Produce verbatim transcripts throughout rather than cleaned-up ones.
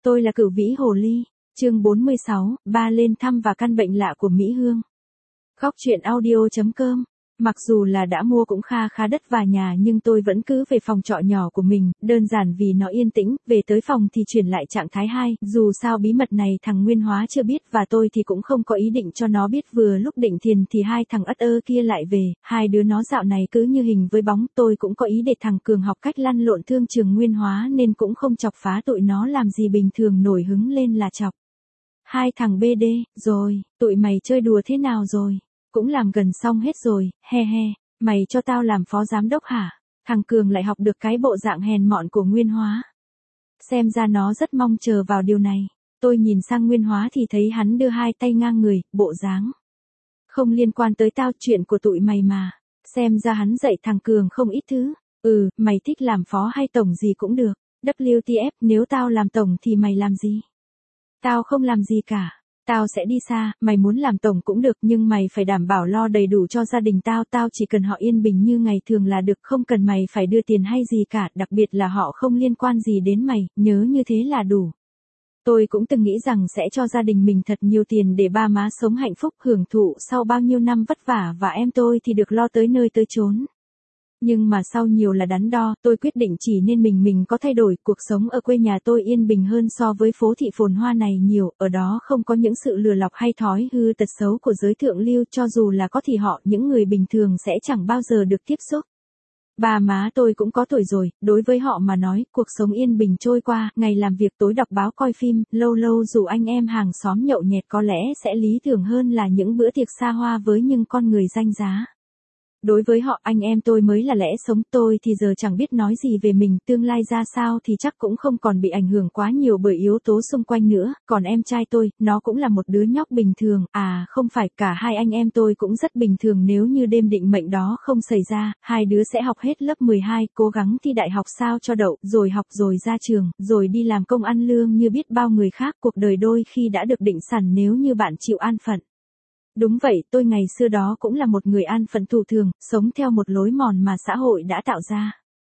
Tôi là Cửu Vĩ Hồ Ly, chương bốn mươi sáu, ba lên thăm và căn bệnh lạ của Mỹ Hương. Góc truyện audio.com. Mặc dù là đã mua cũng kha khá đất và nhà nhưng tôi vẫn cứ về phòng trọ nhỏ của mình, đơn giản vì nó yên tĩnh, về tới phòng thì chuyển lại trạng thái hai, dù sao bí mật này thằng Nguyên Hóa chưa biết và tôi thì cũng không có ý định cho nó biết. Vừa lúc định thiền thì hai thằng ất ơ kia lại về, hai đứa nó dạo này cứ như hình với bóng, tôi cũng có ý để thằng Cường học cách lăn lộn thương trường Nguyên Hóa nên cũng không chọc phá tụi nó làm gì, bình thường nổi hứng lên là chọc. Hai thằng bê đê, rồi, tụi mày chơi đùa thế nào rồi? Cũng làm gần xong hết rồi, he he, mày cho tao làm phó giám đốc hả? Thằng Cường lại học được cái bộ dạng hèn mọn của Nguyên Hóa. Xem ra nó rất mong chờ vào điều này. Tôi nhìn sang Nguyên Hóa thì thấy hắn đưa hai tay ngang người, bộ dáng không liên quan tới tao, chuyện của tụi mày mà. Xem ra hắn dạy thằng Cường không ít thứ. Ừ, mày thích làm phó hay tổng gì cũng được. vê kép tê ép, nếu tao làm tổng thì mày làm gì? Tao không làm gì cả. Tao sẽ đi xa, mày muốn làm tổng cũng được nhưng mày phải đảm bảo lo đầy đủ cho gia đình tao, tao chỉ cần họ yên bình như ngày thường là được, không cần mày phải đưa tiền hay gì cả, đặc biệt là họ không liên quan gì đến mày, nhớ như thế là đủ. Tôi cũng từng nghĩ rằng sẽ cho gia đình mình thật nhiều tiền để ba má sống hạnh phúc hưởng thụ sau bao nhiêu năm vất vả và em tôi thì được lo tới nơi tới chốn. Nhưng mà sau nhiều là đắn đo, tôi quyết định chỉ nên mình mình có thay đổi. Cuộc sống ở quê nhà tôi yên bình hơn so với phố thị phồn hoa này nhiều, ở đó không có những sự lừa lọc hay thói hư tật xấu của giới thượng lưu, cho dù là có thì họ, những người bình thường sẽ chẳng bao giờ được tiếp xúc. Ba má tôi cũng có tuổi rồi, đối với họ mà nói, cuộc sống yên bình trôi qua, ngày làm việc tối đọc báo coi phim, lâu lâu rủ anh em hàng xóm nhậu nhẹt có lẽ sẽ lý tưởng hơn là những bữa tiệc xa hoa với những con người danh giá. Đối với họ, anh em tôi mới là lẽ sống, tôi thì giờ chẳng biết nói gì về mình, tương lai ra sao thì chắc cũng không còn bị ảnh hưởng quá nhiều bởi yếu tố xung quanh nữa, còn em trai tôi, nó cũng là một đứa nhóc bình thường, à không phải, cả hai anh em tôi cũng rất bình thường, nếu như đêm định mệnh đó không xảy ra, hai đứa sẽ học hết lớp mười hai, cố gắng thi đại học sao cho đậu, rồi học rồi ra trường, rồi đi làm công ăn lương như biết bao người khác, cuộc đời đôi khi đã được định sẵn nếu như bạn chịu an phận. Đúng vậy, tôi ngày xưa đó cũng là một người an phận thủ thường, sống theo một lối mòn mà xã hội đã tạo ra.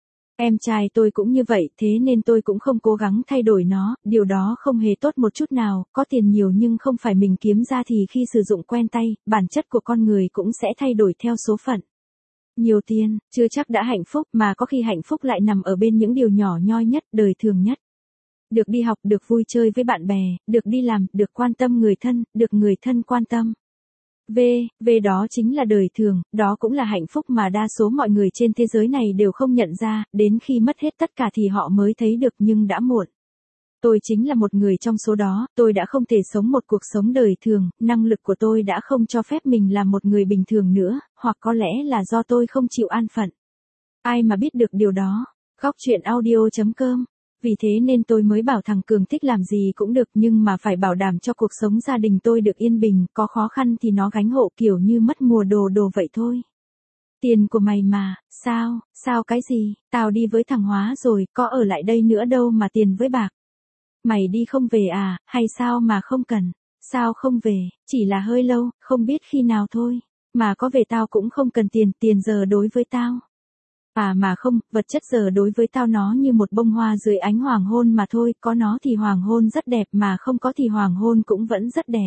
Em trai tôi cũng như vậy, thế nên tôi cũng không cố gắng thay đổi nó, điều đó không hề tốt một chút nào, có tiền nhiều nhưng không phải mình kiếm ra thì khi sử dụng quen tay, bản chất của con người cũng sẽ thay đổi theo số phận. Nhiều tiền, chưa chắc đã hạnh phúc, mà có khi hạnh phúc lại nằm ở bên những điều nhỏ nhoi nhất, đời thường nhất. Được đi học, được vui chơi với bạn bè, được đi làm, được quan tâm người thân, được người thân quan tâm. V, V đó chính là đời thường, đó cũng là hạnh phúc mà đa số mọi người trên thế giới này đều không nhận ra, đến khi mất hết tất cả thì họ mới thấy được, nhưng đã muộn. Tôi chính là một người trong số đó, tôi đã không thể sống một cuộc sống đời thường, năng lực của tôi đã không cho phép mình làm một người bình thường nữa, hoặc có lẽ là do tôi không chịu an phận. Ai mà biết được điều đó. Góc truyện audio.com. Vì thế nên tôi mới bảo thằng Cường thích làm gì cũng được nhưng mà phải bảo đảm cho cuộc sống gia đình tôi được yên bình, có khó khăn thì nó gánh hộ, kiểu như mất mùa đồ đồ vậy thôi. Tiền của mày mà, sao, sao cái gì, tao đi với thằng Hóa rồi, có ở lại đây nữa đâu mà tiền với bạc. Mày đi không về à, hay sao mà không cần, sao không về, chỉ là hơi lâu, không biết khi nào thôi, mà có về tao cũng không cần tiền, tiền giờ đối với tao. À mà không, vật chất giờ đối với tao nó như một bông hoa dưới ánh hoàng hôn mà thôi, có nó thì hoàng hôn rất đẹp mà không có thì hoàng hôn cũng vẫn rất đẹp.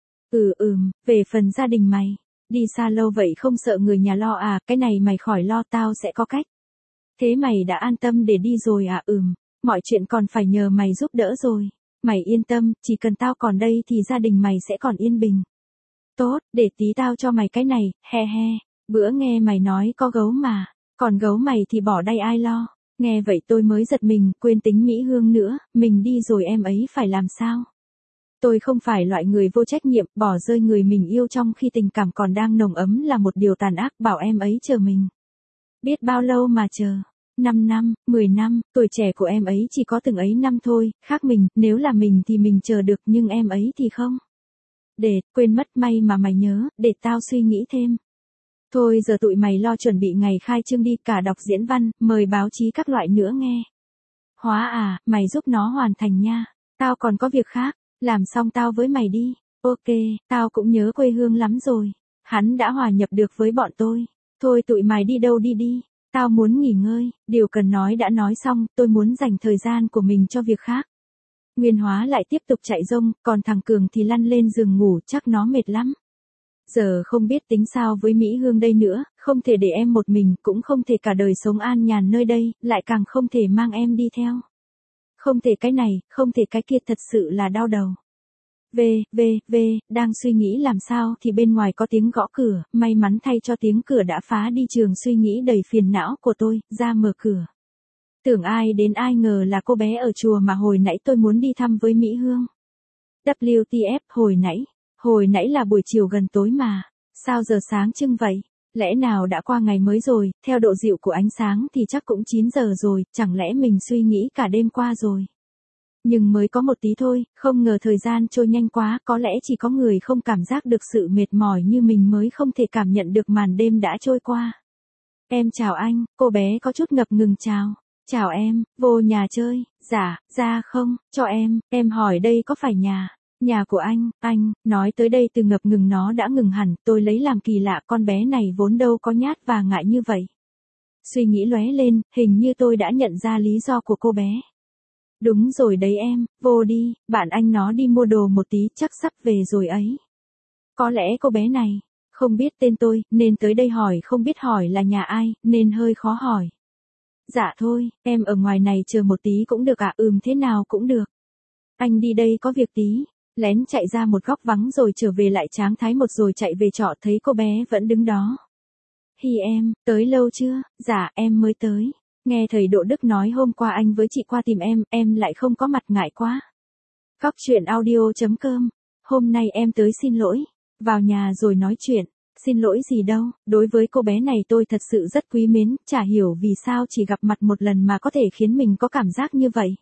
Ừ ừm, về phần gia đình mày, đi xa lâu vậy không sợ người nhà lo à, cái này mày khỏi lo, tao sẽ có cách. Thế mày đã an tâm để đi rồi à? Ừm, mọi chuyện còn phải nhờ mày giúp đỡ rồi. Mày yên tâm, chỉ cần tao còn đây thì gia đình mày sẽ còn yên bình. Tốt, để tí tao cho mày cái này, he he, bữa nghe mày nói có gấu mà. Còn gấu mày thì bỏ đây ai lo. Nghe vậy tôi mới giật mình, quên tính Mỹ Hương nữa, mình đi rồi em ấy phải làm sao? Tôi không phải loại người vô trách nhiệm, bỏ rơi người mình yêu trong khi tình cảm còn đang nồng ấm là một điều tàn ác, bảo em ấy chờ mình. Biết bao lâu mà chờ? năm năm, mười năm, tuổi trẻ của em ấy chỉ có từng ấy năm thôi, khác mình, nếu là mình thì mình chờ được nhưng em ấy thì không. Để, quên mất, may mà mày nhớ, để tao suy nghĩ thêm. Thôi giờ tụi mày lo chuẩn bị ngày khai trương đi, cả đọc diễn văn, mời báo chí các loại nữa nghe. Hóa à, mày giúp nó hoàn thành nha. Tao còn có việc khác, làm xong tao với mày đi. Ok, tao cũng nhớ quê hương lắm rồi. Hắn đã hòa nhập được với bọn tôi. Thôi tụi mày đi đâu đi đi. Tao muốn nghỉ ngơi, điều cần nói đã nói xong, tôi muốn dành thời gian của mình cho việc khác. Nguyên Hóa lại tiếp tục chạy rông, còn thằng Cường thì lăn lên giường ngủ, chắc nó mệt lắm. Giờ không biết tính sao với Mỹ Hương đây nữa, không thể để em một mình, cũng không thể cả đời sống an nhàn nơi đây, lại càng không thể mang em đi theo. Không thể cái này, không thể cái kia, thật sự là đau đầu. Về, về, về, đang suy nghĩ làm sao thì bên ngoài có tiếng gõ cửa, may mắn thay cho tiếng cửa đã phá đi trường suy nghĩ đầy phiền não của tôi, ra mở cửa. Tưởng ai đến ai ngờ là cô bé ở chùa mà hồi nãy tôi muốn đi thăm với Mỹ Hương. vê kép tê ép hồi nãy, hồi nãy là buổi chiều gần tối mà, sao giờ sáng trưng vậy? Lẽ nào đã qua ngày mới rồi, theo độ dịu của ánh sáng thì chắc cũng chín giờ rồi, chẳng lẽ mình suy nghĩ cả đêm qua rồi. Nhưng mới có một tí thôi, không ngờ thời gian trôi nhanh quá, có lẽ chỉ có người không cảm giác được sự mệt mỏi như mình mới không thể cảm nhận được màn đêm đã trôi qua. Em chào anh, cô bé có chút ngập ngừng chào. Chào em, vô nhà chơi, dạ, ra không, cho em, em hỏi đây có phải nhà, nhà của anh, anh, nói tới đây từ ngập ngừng nó đã ngừng hẳn, tôi lấy làm kỳ lạ, con bé này vốn đâu có nhát và ngại như vậy. Suy nghĩ lóe lên, hình như tôi đã nhận ra lý do của cô bé. Đúng rồi đấy em, vô đi, bạn anh nó đi mua đồ một tí, chắc sắp về rồi ấy. Có lẽ cô bé này, không biết tên tôi, nên tới đây hỏi không biết hỏi là nhà ai, nên hơi khó hỏi. Dạ thôi, em ở ngoài này chờ một tí cũng được ạ, à? Ừm thế nào cũng được. Anh đi đây có việc tí, lén chạy ra một góc vắng rồi trở về lại tráng thái một rồi chạy về trọ thấy cô bé vẫn đứng đó. Hi em, tới lâu chưa? Dạ em mới tới. Nghe thầy Độ Đức nói hôm qua anh với chị qua tìm em, em lại không có mặt ngại quá. Góc chuyện audio chấm com, hôm nay em tới xin lỗi, vào nhà rồi nói chuyện. Xin lỗi gì đâu, đối với cô bé này tôi thật sự rất quý mến, chả hiểu vì sao chỉ gặp mặt một lần mà có thể khiến mình có cảm giác như vậy.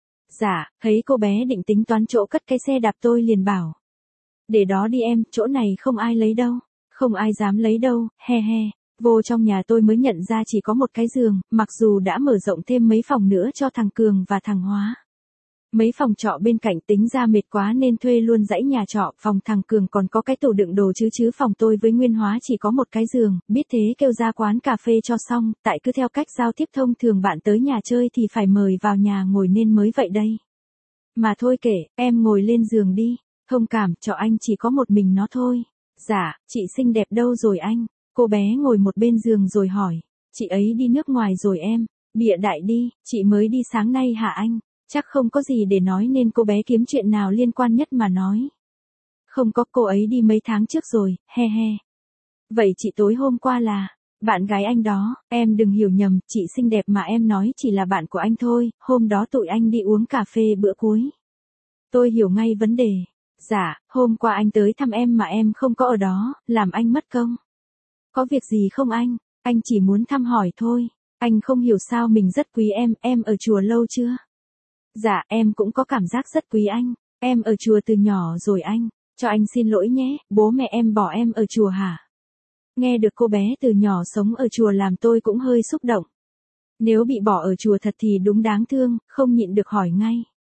Dạ, thấy cô bé định tính toán chỗ cất cái xe đạp tôi liền bảo. Để đó đi em, chỗ này không ai lấy đâu, không ai dám lấy đâu, he he. Vô trong nhà tôi mới nhận ra chỉ có một cái giường, mặc dù đã mở rộng thêm mấy phòng nữa cho thằng Cường và thằng Hóa. Mấy phòng trọ bên cạnh tính ra mệt quá nên thuê luôn dãy nhà trọ, phòng thằng Cường còn có cái tủ đựng đồ chứ chứ phòng tôi với Nguyên Hóa chỉ có một cái giường, biết thế kêu ra quán cà phê cho xong, tại cứ theo cách giao tiếp thông thường bạn tới nhà chơi thì phải mời vào nhà ngồi nên mới vậy đây. Mà thôi kể, em ngồi lên giường đi, thông cảm, trọ anh chỉ có một mình nó thôi. Dạ, chị xinh đẹp đâu rồi anh? Cô bé ngồi một bên giường rồi hỏi, chị ấy đi nước ngoài rồi em, bịa đại đi, chị mới đi sáng nay hả anh? Chắc không có gì để nói nên cô bé kiếm chuyện nào liên quan nhất mà nói. Không có, cô ấy đi mấy tháng trước rồi, he he. Vậy chị tối hôm qua là, bạn gái anh đó, em đừng hiểu nhầm, chị xinh đẹp mà em nói chỉ là bạn của anh thôi, hôm đó tụi anh đi uống cà phê bữa cuối. Tôi hiểu ngay vấn đề. Dạ, hôm qua anh tới thăm em mà em không có ở đó, làm anh mất công. Có việc gì không anh? Anh chỉ muốn thăm hỏi thôi. Anh không hiểu sao mình rất quý em, em ở chùa lâu chưa? Dạ, em cũng có cảm giác rất quý anh. Em ở chùa từ nhỏ rồi anh. Cho anh xin lỗi nhé, bố mẹ em bỏ em ở chùa hả? Nghe được cô bé từ nhỏ sống ở chùa làm tôi cũng hơi xúc động. Nếu bị bỏ ở chùa thật thì đúng đáng thương, không nhịn được hỏi ngay.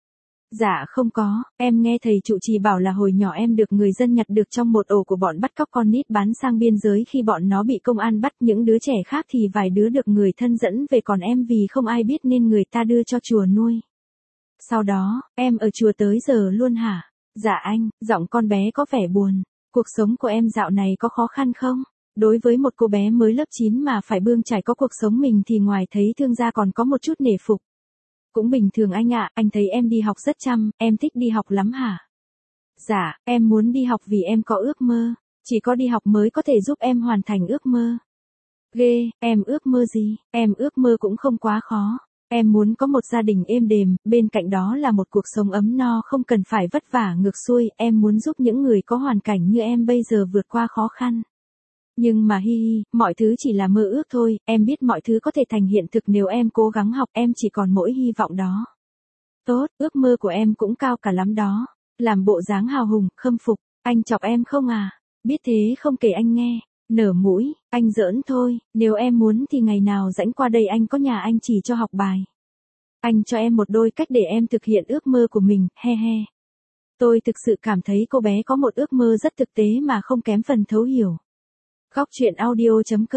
Dạ không có, em nghe thầy trụ trì bảo là hồi nhỏ em được người dân nhặt được trong một ổ của bọn bắt cóc con nít bán sang biên giới, khi bọn nó bị công an bắt những đứa trẻ khác thì vài đứa được người thân dẫn về, còn em vì không ai biết nên người ta đưa cho chùa nuôi. Sau đó, em ở chùa tới giờ luôn hả? Dạ anh, giọng con bé có vẻ buồn. Cuộc sống của em dạo này có khó khăn không? Đối với một cô bé mới lớp chín mà phải bươn trải có cuộc sống mình thì ngoài thấy thương ra còn có một chút nể phục. Cũng bình thường anh ạ, anh thấy em đi học rất chăm, em thích đi học lắm hả? Dạ, em muốn đi học vì em có ước mơ, chỉ có đi học mới có thể giúp em hoàn thành ước mơ. Ghê, em ước mơ gì? Em ước mơ cũng không quá khó. Em muốn có một gia đình êm đềm, bên cạnh đó là một cuộc sống ấm no không cần phải vất vả ngược xuôi, em muốn giúp những người có hoàn cảnh như em bây giờ vượt qua khó khăn. Nhưng mà hi hi, mọi thứ chỉ là mơ ước thôi, em biết mọi thứ có thể thành hiện thực nếu em cố gắng học, em chỉ còn mỗi hy vọng đó. Tốt, ước mơ của em cũng cao cả lắm đó. Làm bộ dáng hào hùng, khâm phục, anh chọc em không à? Biết thế không kể anh nghe. Nở mũi, anh giỡn thôi, nếu em muốn thì ngày nào rảnh qua đây anh có nhà anh chỉ cho học bài. Anh cho em một đôi cách để em thực hiện ước mơ của mình, he he. Tôi thực sự cảm thấy cô bé có một ước mơ rất thực tế mà không kém phần thấu hiểu. Góc chuyện audio chấm com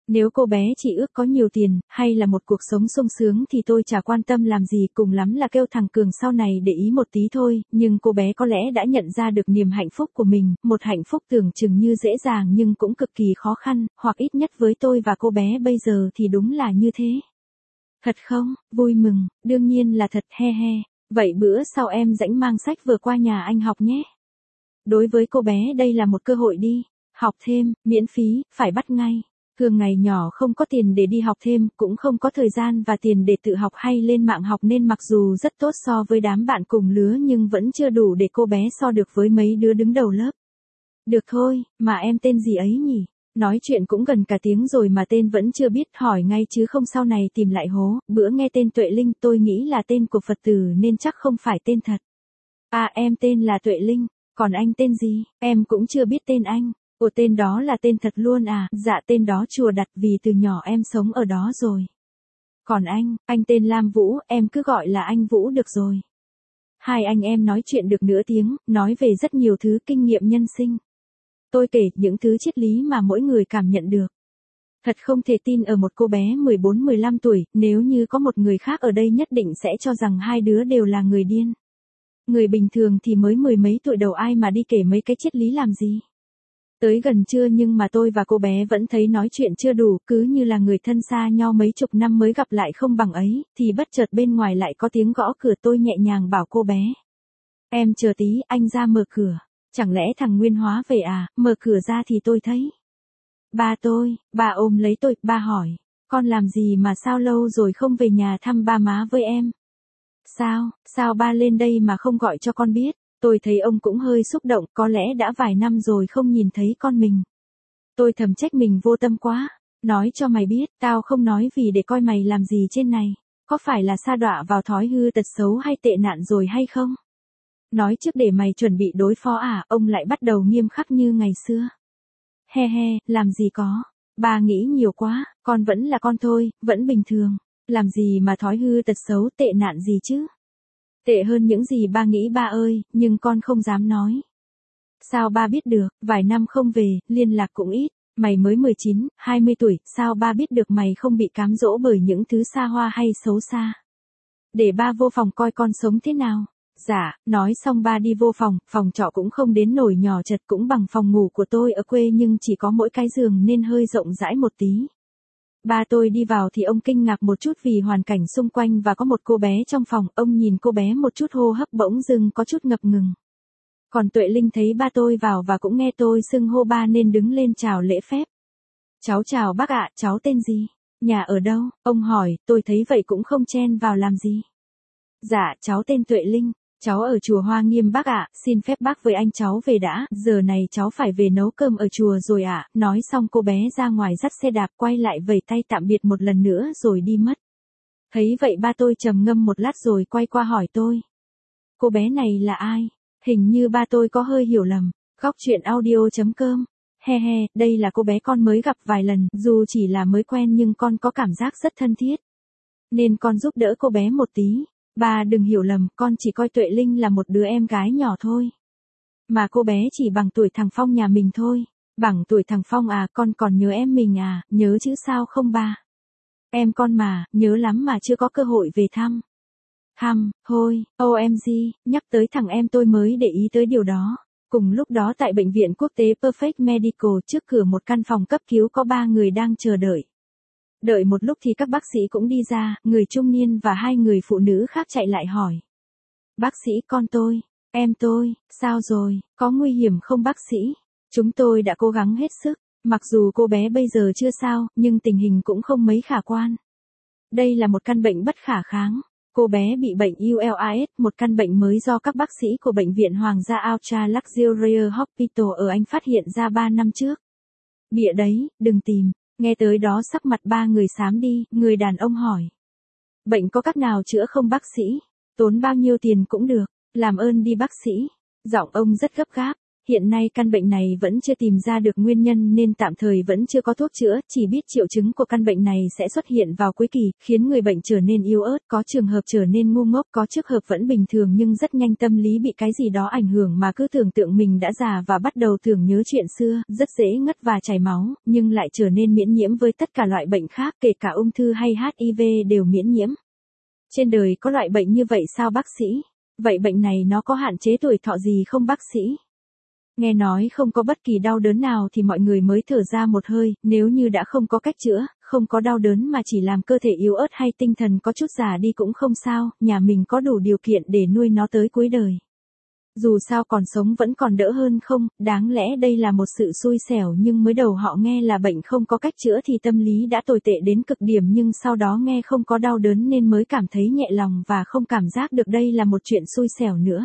Nếu cô bé chỉ ước có nhiều tiền, hay là một cuộc sống sung sướng thì tôi chả quan tâm làm gì, cùng lắm là kêu thằng Cường sau này để ý một tí thôi, nhưng cô bé có lẽ đã nhận ra được niềm hạnh phúc của mình, một hạnh phúc tưởng chừng như dễ dàng nhưng cũng cực kỳ khó khăn, hoặc ít nhất với tôi và cô bé bây giờ thì đúng là như thế. Thật không? Vui mừng, đương nhiên là thật, he he. Vậy bữa sau em rảnh mang sách vừa qua nhà anh học nhé. Đối với cô bé đây là một cơ hội đi. Học thêm, miễn phí, phải bắt ngay. Thường ngày nhỏ không có tiền để đi học thêm, cũng không có thời gian và tiền để tự học hay lên mạng học nên mặc dù rất tốt so với đám bạn cùng lứa nhưng vẫn chưa đủ để cô bé so được với mấy đứa đứng đầu lớp. Được thôi, mà em tên gì ấy nhỉ? Nói chuyện cũng gần cả tiếng rồi mà tên vẫn chưa biết, hỏi ngay chứ không sau này tìm lại hố. Bữa nghe tên Tuệ Linh tôi nghĩ là tên của Phật tử nên chắc không phải tên thật. À em tên là Tuệ Linh, còn anh tên gì? Em cũng chưa biết tên anh. Ủa tên đó là tên thật luôn à? Dạ tên đó chùa đặt vì từ nhỏ em sống ở đó rồi. Còn anh, anh tên Lam Vũ, em cứ gọi là anh Vũ được rồi. Hai anh em nói chuyện được nửa tiếng, nói về rất nhiều thứ kinh nghiệm nhân sinh. Tôi kể những thứ triết lý mà mỗi người cảm nhận được. Thật không thể tin ở một cô bé mười bốn mười lăm tuổi, nếu như có một người khác ở đây nhất định sẽ cho rằng hai đứa đều là người điên. Người bình thường thì mới mười mấy tuổi đầu ai mà đi kể mấy cái triết lý làm gì. Tới gần trưa nhưng mà tôi và cô bé vẫn thấy nói chuyện chưa đủ, cứ như là người thân xa nhau mấy chục năm mới gặp lại không bằng ấy, thì bất chợt bên ngoài lại có tiếng gõ cửa, tôi nhẹ nhàng bảo cô bé. Em chờ tí, anh ra mở cửa. Chẳng lẽ thằng Nguyên Hóa về à? Mở cửa ra thì tôi thấy ba tôi. Ba ôm lấy tôi, ba hỏi, con làm gì mà sao lâu rồi không về nhà thăm ba má với em? Sao, sao ba lên đây mà không gọi cho con biết? Tôi thấy ông cũng hơi xúc động, có lẽ đã vài năm rồi không nhìn thấy con mình. Tôi thầm trách mình vô tâm quá. Nói cho mày biết, tao không nói vì để coi mày làm gì trên này. Có phải là sa đọa vào thói hư tật xấu hay tệ nạn rồi hay không? Nói trước để mày chuẩn bị đối phó à? Ông lại bắt đầu nghiêm khắc như ngày xưa. He he, làm gì có. Ba nghĩ nhiều quá, con vẫn là con thôi, vẫn bình thường. Làm gì mà thói hư tật xấu tệ nạn gì chứ? Tệ hơn những gì ba nghĩ ba ơi, nhưng con không dám nói. Sao ba biết được, vài năm không về, liên lạc cũng ít. Mày mới mười chín, hai mươi tuổi, sao ba biết được mày không bị cám dỗ bởi những thứ xa hoa hay xấu xa? Để ba vô phòng coi con sống thế nào. Dạ, nói xong ba đi vô phòng, phòng trọ cũng không đến nổi nhỏ chật, cũng bằng phòng ngủ của tôi ở quê nhưng chỉ có mỗi cái giường nên hơi rộng rãi một tí. Ba tôi đi vào thì ông kinh ngạc một chút vì hoàn cảnh xung quanh và có một cô bé trong phòng, ông nhìn cô bé một chút hô hấp bỗng dưng có chút ngập ngừng. Còn Tuệ Linh thấy ba tôi vào và cũng nghe tôi xưng hô ba nên đứng lên chào lễ phép. Cháu chào bác ạ, cháu tên gì? Nhà ở đâu? Ông hỏi, tôi thấy vậy cũng không chen vào làm gì. Dạ, cháu tên Tuệ Linh. Cháu ở chùa Hoa Nghiêm bác ạ, xin phép bác với anh cháu về đã, giờ này cháu phải về nấu cơm ở chùa rồi ạ. Nói xong cô bé ra ngoài dắt xe đạp quay lại vẫy tay tạm biệt một lần nữa rồi đi mất. Thấy vậy ba tôi trầm ngâm một lát rồi quay qua hỏi tôi. Cô bé này là ai? Hình như ba tôi có hơi hiểu lầm. Góc chuyện audio chấm com. He he, đây là cô bé con mới gặp vài lần, dù chỉ là mới quen nhưng con có cảm giác rất thân thiết. Nên con giúp đỡ cô bé một tí. Ba đừng hiểu lầm, con chỉ coi Tuệ Linh là một đứa em gái nhỏ thôi. Mà cô bé chỉ bằng tuổi thằng Phong nhà mình thôi. Bằng tuổi thằng Phong à, con còn nhớ em mình à, nhớ chứ sao không ba? Em con mà, nhớ lắm mà chưa có cơ hội về thăm. Thăm, thôi, ô em giê, nhắc tới thằng em tôi mới để ý tới điều đó. Cùng lúc đó tại bệnh viện quốc tế Perfect Medical, trước cửa một căn phòng cấp cứu có ba người đang chờ đợi. Đợi một lúc thì các bác sĩ cũng đi ra, người trung niên và hai người phụ nữ khác chạy lại hỏi. Bác sĩ, con tôi, em tôi, sao rồi, có nguy hiểm không bác sĩ? Chúng tôi đã cố gắng hết sức, mặc dù cô bé bây giờ chưa sao, nhưng tình hình cũng không mấy khả quan. Đây là một căn bệnh bất khả kháng. Cô bé bị bệnh u lờ i ét, một căn bệnh mới do các bác sĩ của Bệnh viện Hoàng gia Ultra Luxurious Hospital ở Anh phát hiện ra ba năm trước. Bịa đấy, đừng tìm. Nghe tới đó sắc mặt ba người xám đi, người đàn ông hỏi. Bệnh có cách nào chữa không bác sĩ? Tốn bao nhiêu tiền cũng được, làm ơn đi bác sĩ. Giọng ông rất gấp gáp. hiện nay căn bệnh này vẫn chưa tìm ra được nguyên nhân nên tạm thời vẫn chưa có thuốc chữa, chỉ biết triệu chứng của căn bệnh này sẽ xuất hiện vào cuối kỳ, khiến người bệnh trở nên yếu ớt, có trường hợp trở nên ngu ngốc, có trường hợp vẫn bình thường nhưng rất nhanh tâm lý bị cái gì đó ảnh hưởng mà cứ tưởng tượng mình đã già và bắt đầu tưởng nhớ chuyện xưa, rất dễ ngất và chảy máu, nhưng lại trở nên miễn nhiễm với tất cả loại bệnh khác, kể cả ung thư hay H I V đều miễn nhiễm. Trên đời có loại bệnh như vậy sao bác sĩ? Vậy bệnh này nó có hạn chế tuổi thọ gì không bác sĩ? Nghe nói không có bất kỳ đau đớn nào thì mọi người mới thở ra một hơi, nếu như đã không có cách chữa, không có đau đớn mà chỉ làm cơ thể yếu ớt hay tinh thần có chút già đi cũng không sao, nhà mình có đủ điều kiện để nuôi nó tới cuối đời. Dù sao còn sống vẫn còn đỡ hơn không, đáng lẽ đây là một sự xui xẻo nhưng mới đầu họ nghe là bệnh không có cách chữa thì tâm lý đã tồi tệ đến cực điểm nhưng sau đó nghe không có đau đớn nên mới cảm thấy nhẹ lòng và không cảm giác được đây là một chuyện xui xẻo nữa.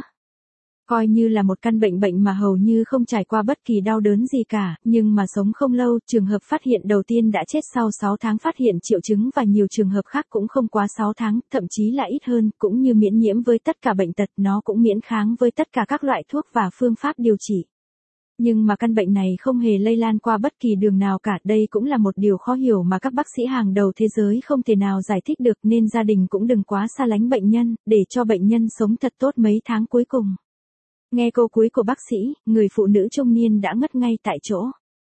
Coi như là một căn bệnh bệnh mà hầu như không trải qua bất kỳ đau đớn gì cả, nhưng mà sống không lâu, trường hợp phát hiện đầu tiên đã chết sau sáu tháng phát hiện triệu chứng và nhiều trường hợp khác cũng không quá sáu tháng, thậm chí là ít hơn, cũng như miễn nhiễm với tất cả bệnh tật, nó cũng miễn kháng với tất cả các loại thuốc và phương pháp điều trị. Nhưng mà căn bệnh này không hề lây lan qua bất kỳ đường nào cả, đây cũng là một điều khó hiểu mà các bác sĩ hàng đầu thế giới không thể nào giải thích được nên gia đình cũng đừng quá xa lánh bệnh nhân, để cho bệnh nhân sống thật tốt mấy tháng cuối cùng. Nghe câu cuối của bác sĩ, người phụ nữ trung niên đã ngất ngay tại chỗ.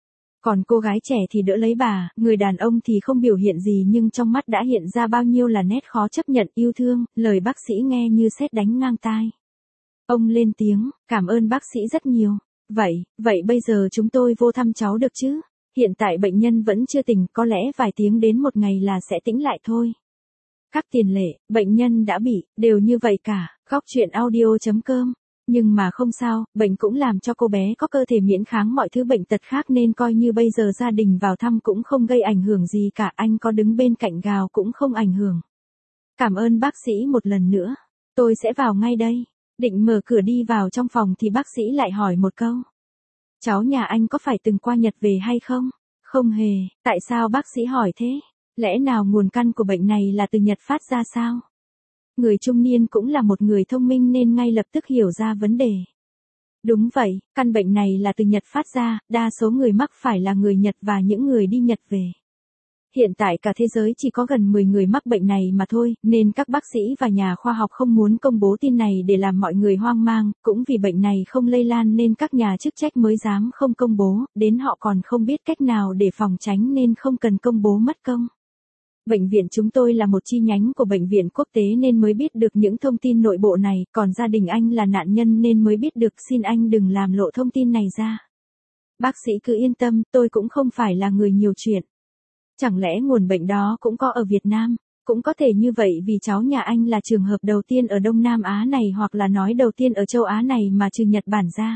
Còn cô gái trẻ thì đỡ lấy bà, người đàn ông thì không biểu hiện gì nhưng trong mắt đã hiện ra bao nhiêu là nét khó chấp nhận yêu thương, lời bác sĩ nghe như sét đánh ngang tai. Ông lên tiếng, cảm ơn bác sĩ rất nhiều. Vậy, vậy bây giờ chúng tôi vô thăm cháu được chứ? Hiện tại bệnh nhân vẫn chưa tỉnh, có lẽ vài tiếng đến một ngày là sẽ tỉnh lại thôi. Các tiền lệ, bệnh nhân đã bị, đều như vậy cả, góc truyện audio chấm com. Nhưng mà không sao, bệnh cũng làm cho cô bé có cơ thể miễn kháng mọi thứ bệnh tật khác nên coi như bây giờ gia đình vào thăm cũng không gây ảnh hưởng gì cả, anh có đứng bên cạnh gào cũng không ảnh hưởng. Cảm ơn bác sĩ một lần nữa, tôi sẽ vào ngay đây. Định mở cửa đi vào trong phòng thì bác sĩ lại hỏi một câu. Cháu nhà anh có phải từng qua Nhật về hay không? Không hề, tại sao bác sĩ hỏi thế? Lẽ nào nguồn căn của bệnh này là từ Nhật phát ra sao? Người trung niên cũng là một người thông minh nên ngay lập tức hiểu ra vấn đề. Đúng vậy, căn bệnh này là từ Nhật phát ra, đa số người mắc phải là người Nhật và những người đi Nhật về. Hiện tại cả thế giới chỉ có gần mười người mắc bệnh này mà thôi, nên các bác sĩ và nhà khoa học không muốn công bố tin này để làm mọi người hoang mang, cũng vì bệnh này không lây lan nên các nhà chức trách mới dám không công bố, đến họ còn không biết cách nào để phòng tránh nên không cần công bố mất công. Bệnh viện chúng tôi là một chi nhánh của bệnh viện quốc tế nên mới biết được những thông tin nội bộ này, còn gia đình anh là nạn nhân nên mới biết được, xin anh đừng làm lộ thông tin này ra. Bác sĩ cứ yên tâm, tôi cũng không phải là người nhiều chuyện. Chẳng lẽ nguồn bệnh đó cũng có ở Việt Nam? Cũng có thể như vậy vì cháu nhà anh là trường hợp đầu tiên ở Đông Nam Á này hoặc là nói đầu tiên ở châu Á này mà trừ Nhật Bản ra.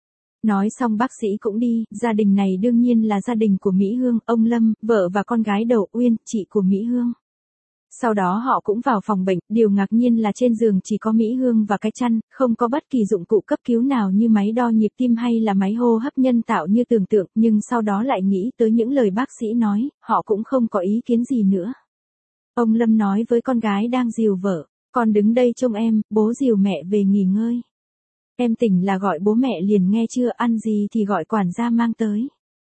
Nói xong bác sĩ cũng đi, gia đình này đương nhiên là gia đình của Mỹ Hương, ông Lâm, vợ và con gái đầu Uyên, chị của Mỹ Hương. Sau đó họ cũng vào phòng bệnh, điều ngạc nhiên là trên giường chỉ có Mỹ Hương và cái chăn, không có bất kỳ dụng cụ cấp cứu nào như máy đo nhịp tim hay là máy hô hấp nhân tạo như tưởng tượng, nhưng sau đó lại nghĩ tới những lời bác sĩ nói, họ cũng không có ý kiến gì nữa. Ông Lâm nói với con gái đang dìu vợ, con đứng đây trông em, bố dìu mẹ về nghỉ ngơi. Em tỉnh là gọi bố mẹ liền nghe chưa, ăn gì thì gọi quản gia mang tới.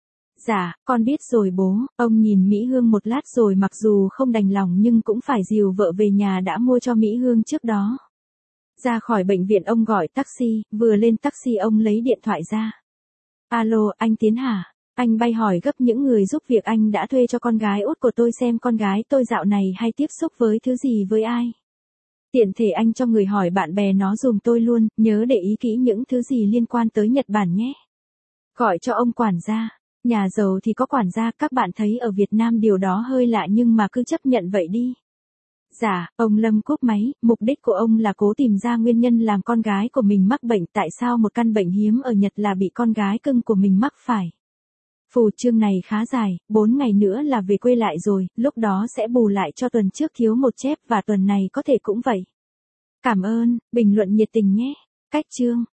Dạ, con biết rồi bố, ông nhìn Mỹ Hương một lát rồi mặc dù không đành lòng nhưng cũng phải dìu vợ về nhà đã mua cho Mỹ Hương trước đó. Ra khỏi bệnh viện ông gọi taxi, vừa lên taxi ông lấy điện thoại ra. Alo, anh Tiến hả? Anh bay hỏi gấp những người giúp việc anh đã thuê cho con gái út của tôi xem con gái tôi dạo này hay tiếp xúc với thứ gì với ai. Tiện thể anh cho người hỏi bạn bè nó dùm tôi luôn, nhớ để ý kỹ những thứ gì liên quan tới Nhật Bản nhé. Gọi cho ông quản gia. Nhà giàu thì có quản gia, các bạn thấy ở Việt Nam điều đó hơi lạ nhưng mà cứ chấp nhận vậy đi. Dạ, ông Lâm cúp máy, mục đích của ông là cố tìm ra nguyên nhân làm con gái của mình mắc bệnh, tại sao một căn bệnh hiếm ở Nhật là bị con gái cưng của mình mắc phải. Phù chương này khá dài, bốn ngày nữa là về quê lại rồi, lúc đó sẽ bù lại cho tuần trước thiếu một chép và tuần này có thể cũng vậy. Cảm ơn, bình luận nhiệt tình nhé. Cách chương